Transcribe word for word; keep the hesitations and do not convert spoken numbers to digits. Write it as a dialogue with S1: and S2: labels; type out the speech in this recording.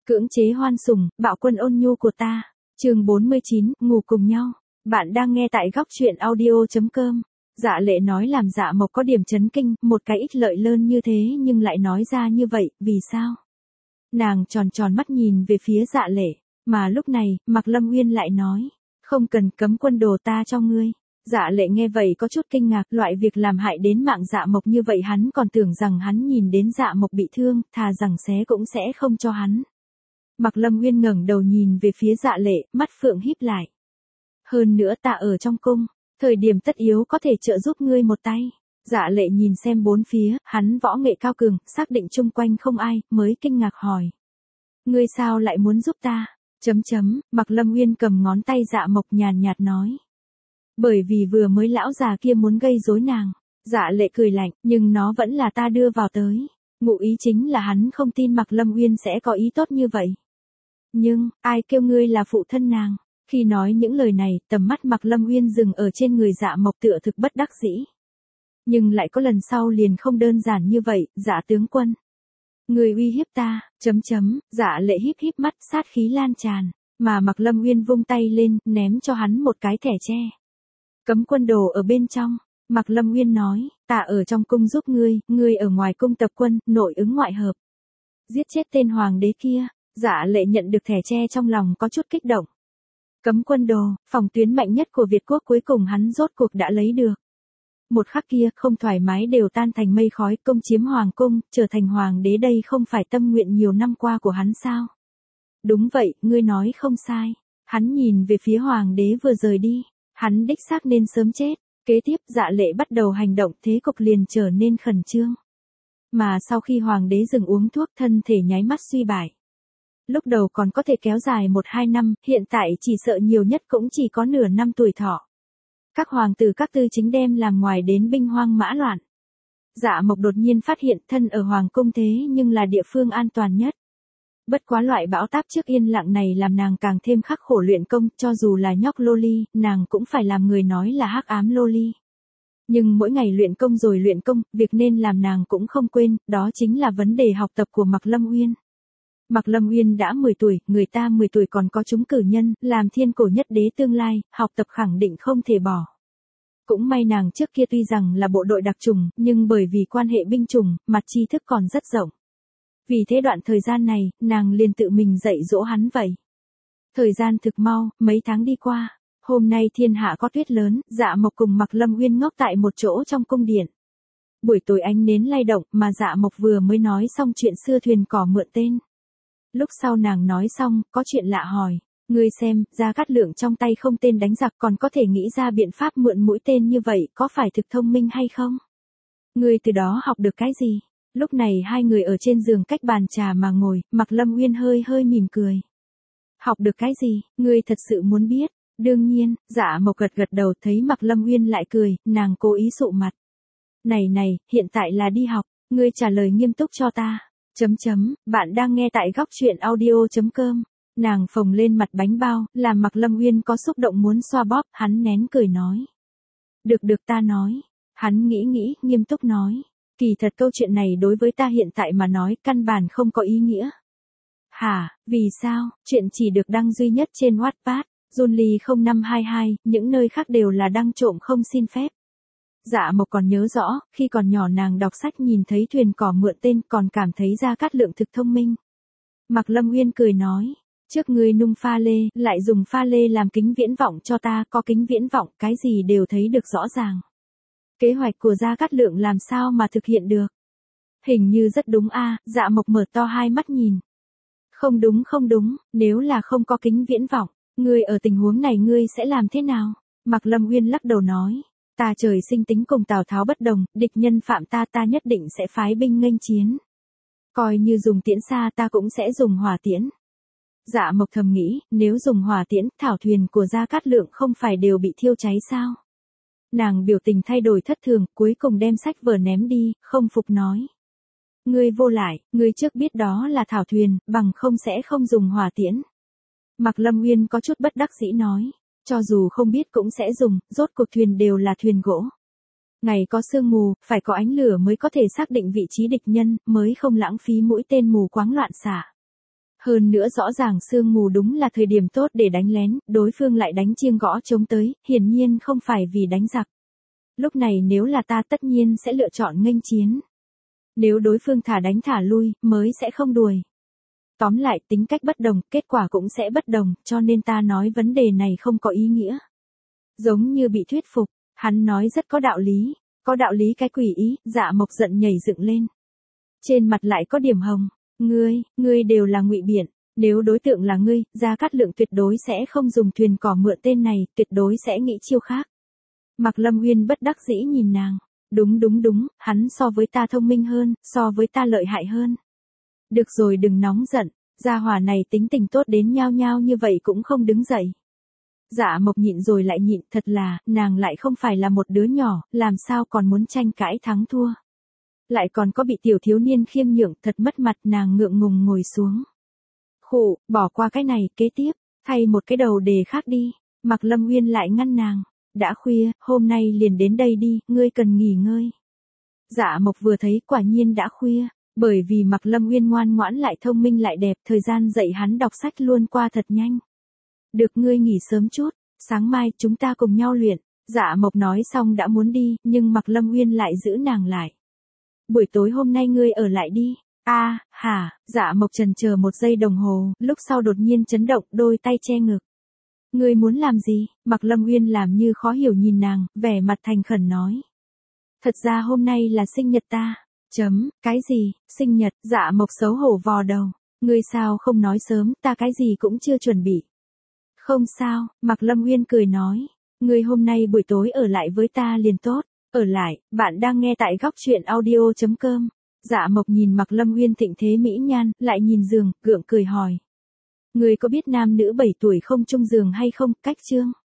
S1: Cưỡng chế hoan sủng, bạo quân ôn nhu của ta. Chương bốn mươi chín, ngủ cùng nhau. Bạn đang nghe tại góc truyện audio chấm com. Dạ Lệ nói làm Dạ Mộc có điểm chấn kinh, một cái ích lợi lớn như thế nhưng lại nói ra như vậy, vì sao? Nàng tròn tròn mắt nhìn về phía Dạ Lệ, mà lúc này, Mạc Lâm Uyên lại nói, không cần cấm quân đồ ta cho ngươi. Dạ Lệ nghe vậy có chút kinh ngạc, loại việc làm hại đến mạng Dạ Mộc như vậy hắn còn tưởng rằng hắn nhìn đến Dạ Mộc bị thương, thà rằng xé cũng sẽ không cho hắn. Mạc Lâm Uyên ngẩng đầu nhìn về phía Dạ Lệ, mắt phượng híp lại. Hơn nữa ta ở trong cung, thời điểm tất yếu có thể trợ giúp ngươi một tay. Dạ Lệ nhìn xem bốn phía, hắn võ nghệ cao cường, xác định chung quanh không ai, mới kinh ngạc hỏi. Ngươi sao lại muốn giúp ta? Chấm chấm, Mạc Lâm Uyên cầm ngón tay Dạ Mộc nhàn nhạt nói. Bởi vì vừa mới lão già kia muốn gây rối nàng. Dạ Lệ cười lạnh, nhưng nó vẫn là ta đưa vào tới. Ngụ ý chính là hắn không tin Mạc Lâm Uyên sẽ có ý tốt như vậy. Nhưng, ai kêu ngươi là phụ thân nàng? Khi nói những lời này, tầm mắt Mạc Lâm Uyên dừng ở trên người Dạ Mộc tựa thực bất đắc dĩ. Nhưng lại có lần sau liền không đơn giản như vậy, Dạ tướng quân. Người uy hiếp ta, chấm chấm, Dạ Lệ híp híp mắt, sát khí lan tràn, mà Mạc Lâm Uyên vung tay lên, ném cho hắn một cái thẻ tre. Cấm quân đồ ở bên trong, Mạc Lâm Uyên nói, ta ở trong cung giúp ngươi, ngươi ở ngoài cung tập quân, nội ứng ngoại hợp. Giết chết tên hoàng đế kia. Dạ Lệ nhận được thẻ tre trong lòng có chút kích động. Cấm quân đồ, phòng tuyến mạnh nhất của Việt quốc cuối cùng hắn rốt cuộc đã lấy được. Một khắc kia, không thoải mái đều tan thành mây khói, công chiếm hoàng cung, trở thành hoàng đế đây không phải tâm nguyện nhiều năm qua của hắn sao? Đúng vậy, ngươi nói không sai. Hắn nhìn về phía hoàng đế vừa rời đi, hắn đích xác nên sớm chết. Kế tiếp Dạ Lệ bắt đầu hành động, thế cục liền trở nên khẩn trương. Mà sau khi hoàng đế dừng uống thuốc, thân thể nháy mắt suy bại. Lúc đầu còn có thể kéo dài một hai năm, hiện tại chỉ sợ nhiều nhất cũng chỉ có nửa năm tuổi thọ. Các hoàng tử các tư chính đem làm ngoài đến binh hoang mã loạn. Dạ Mộc đột nhiên phát hiện thân ở hoàng cung thế nhưng là địa phương an toàn nhất. Bất quá loại bão táp trước yên lặng này làm nàng càng thêm khắc khổ luyện công, cho dù là nhóc loli, nàng cũng phải làm người nói là hắc ám loli. Nhưng mỗi ngày luyện công rồi luyện công, việc nên làm nàng cũng không quên, đó chính là vấn đề học tập của Mạc Lâm Uyên. Mạc Lâm Uyên đã mười tuổi, người ta mười tuổi còn có trúng cử nhân, làm thiên cổ nhất đế tương lai, học tập khẳng định không thể bỏ. Cũng may nàng trước kia tuy rằng là bộ đội đặc chủng, nhưng bởi vì quan hệ binh chủng, mặt tri thức còn rất rộng. Vì thế đoạn thời gian này, nàng liền tự mình dạy dỗ hắn vậy. Thời gian thực mau, mấy tháng đi qua, hôm nay thiên hạ có tuyết lớn, Dạ Mộc cùng Mạc Lâm Uyên ngốc tại một chỗ trong cung điện. Buổi tối ánh nến lay động, mà Dạ Mộc vừa mới nói xong chuyện xưa thuyền cỏ mượn tên. Lúc sau nàng nói xong, có chuyện lạ hỏi, ngươi xem, Gia Cát Lượng trong tay không tên đánh giặc còn có thể nghĩ ra biện pháp mượn mũi tên như vậy, có phải thực thông minh hay không? Ngươi từ đó học được cái gì? Lúc này hai người ở trên giường cách bàn trà mà ngồi, Mạc Lâm Uyên hơi hơi mỉm cười. Học được cái gì, ngươi thật sự muốn biết? Đương nhiên, Dạ Mộc gật gật đầu thấy Mạc Lâm Uyên lại cười, nàng cố ý sụ mặt. Này này, hiện tại là đi học, ngươi trả lời nghiêm túc cho ta. Chấm chấm, bạn đang nghe tại góc truyện audio chấm com. Nàng phồng lên mặt bánh bao, làm Mạc Lâm Uyên có xúc động muốn xoa bóp, hắn nén cười nói. Được được ta nói. Hắn nghĩ nghĩ, nghiêm túc nói. Kỳ thật câu chuyện này đối với ta hiện tại mà nói căn bản không có ý nghĩa. Hả, vì sao, chuyện chỉ được đăng duy nhất trên Wattpad, Junly không năm hai hai, những nơi khác đều là đăng trộm không xin phép. Dạ Mộc còn nhớ rõ, khi còn nhỏ nàng đọc sách nhìn thấy thuyền cỏ mượn tên còn cảm thấy Gia Cát Lượng thực thông minh. Mạc Lâm Uyên cười nói, trước ngươi nung pha lê, lại dùng pha lê làm kính viễn vọng cho ta, có kính viễn vọng, cái gì đều thấy được rõ ràng. Kế hoạch của Gia Cát Lượng làm sao mà thực hiện được? Hình như rất đúng a. Dạ Mộc mở to hai mắt nhìn. Không đúng không đúng, nếu là không có kính viễn vọng, ngươi ở tình huống này ngươi sẽ làm thế nào? Mạc Lâm Uyên lắc đầu nói. Ta trời sinh tính cùng Tào Tháo bất đồng, địch nhân phạm ta ta nhất định sẽ phái binh nghênh chiến. Coi như dùng tiễn xa ta cũng sẽ dùng hỏa tiễn. Dạ Mộc thầm nghĩ, nếu dùng hỏa tiễn, thảo thuyền của Gia Cát Lượng không phải đều bị thiêu cháy sao? Nàng biểu tình thay đổi thất thường, cuối cùng đem sách vở ném đi, không phục nói. Ngươi vô lại, ngươi trước biết đó là thảo thuyền, bằng không sẽ không dùng hỏa tiễn. Mạc Lâm Uyên có chút bất đắc dĩ nói. Cho dù không biết cũng sẽ dùng, rốt cuộc thuyền đều là thuyền gỗ. Ngày có sương mù, phải có ánh lửa mới có thể xác định vị trí địch nhân, mới không lãng phí mũi tên mù quáng loạn xạ. Hơn nữa rõ ràng sương mù đúng là thời điểm tốt để đánh lén, đối phương lại đánh chiêng gõ trống tới, hiển nhiên không phải vì đánh giặc. Lúc này nếu là ta tất nhiên sẽ lựa chọn nghênh chiến. Nếu đối phương thả đánh thả lui, mới sẽ không đuổi. Tóm lại tính cách bất đồng, kết quả cũng sẽ bất đồng, cho nên ta nói vấn đề này không có ý nghĩa. Giống như bị thuyết phục, hắn nói rất có đạo lý, có đạo lý cái quỷ ý, Dạ Mộc giận nhảy dựng lên. Trên mặt lại có điểm hồng, ngươi, ngươi đều là ngụy biện, nếu đối tượng là ngươi, Gia Cát Lượng tuyệt đối sẽ không dùng thuyền cỏ mượn tên này, tuyệt đối sẽ nghĩ chiêu khác. Mạc Lâm Uyên bất đắc dĩ nhìn nàng, đúng đúng đúng, hắn so với ta thông minh hơn, so với ta lợi hại hơn. Được rồi đừng nóng giận, gia hỏa này tính tình tốt đến nhao nhao như vậy cũng không đứng dậy. Dạ Mộc nhịn rồi lại nhịn, thật là, nàng lại không phải là một đứa nhỏ, làm sao còn muốn tranh cãi thắng thua. Lại còn có bị tiểu thiếu niên khiêm nhượng, thật mất mặt, nàng ngượng ngùng ngồi xuống. Khụ, bỏ qua cái này, kế tiếp, thay một cái đầu đề khác đi. Mạc Lâm Uyên lại ngăn nàng, đã khuya, hôm nay liền đến đây đi, ngươi cần nghỉ ngơi. Dạ Mộc vừa thấy quả nhiên đã khuya, bởi vì Mạc Lâm Uyên ngoan ngoãn lại thông minh lại đẹp, thời gian dạy hắn đọc sách luôn qua thật nhanh. Được ngươi nghỉ sớm chút, sáng mai chúng ta cùng nhau luyện. Dạ Mộc nói xong đã muốn đi, nhưng Mạc Lâm Uyên lại giữ nàng lại. Buổi tối hôm nay ngươi ở lại đi. A, à, hả, Dạ Mộc chần chờ một giây đồng hồ, lúc sau đột nhiên chấn động, đôi tay che ngực. Ngươi muốn làm gì? Mạc Lâm Uyên làm như khó hiểu nhìn nàng, vẻ mặt thành khẩn nói. Thật ra hôm nay là sinh nhật ta. Chấm, cái gì, sinh nhật, Dạ Mộc xấu hổ vò đầu. Ngươi sao không nói sớm, ta cái gì cũng chưa chuẩn bị. Không sao, Mạc Lâm Uyên cười nói. Ngươi hôm nay buổi tối ở lại với ta liền tốt. Ở lại, bạn đang nghe tại góc truyện audio chấm com. Dạ Mộc nhìn Mạc Lâm Uyên thịnh thế mỹ nhan, lại nhìn giường, gượng cười hỏi. Ngươi có biết nam nữ bảy tuổi không chung giường hay không, cách chương?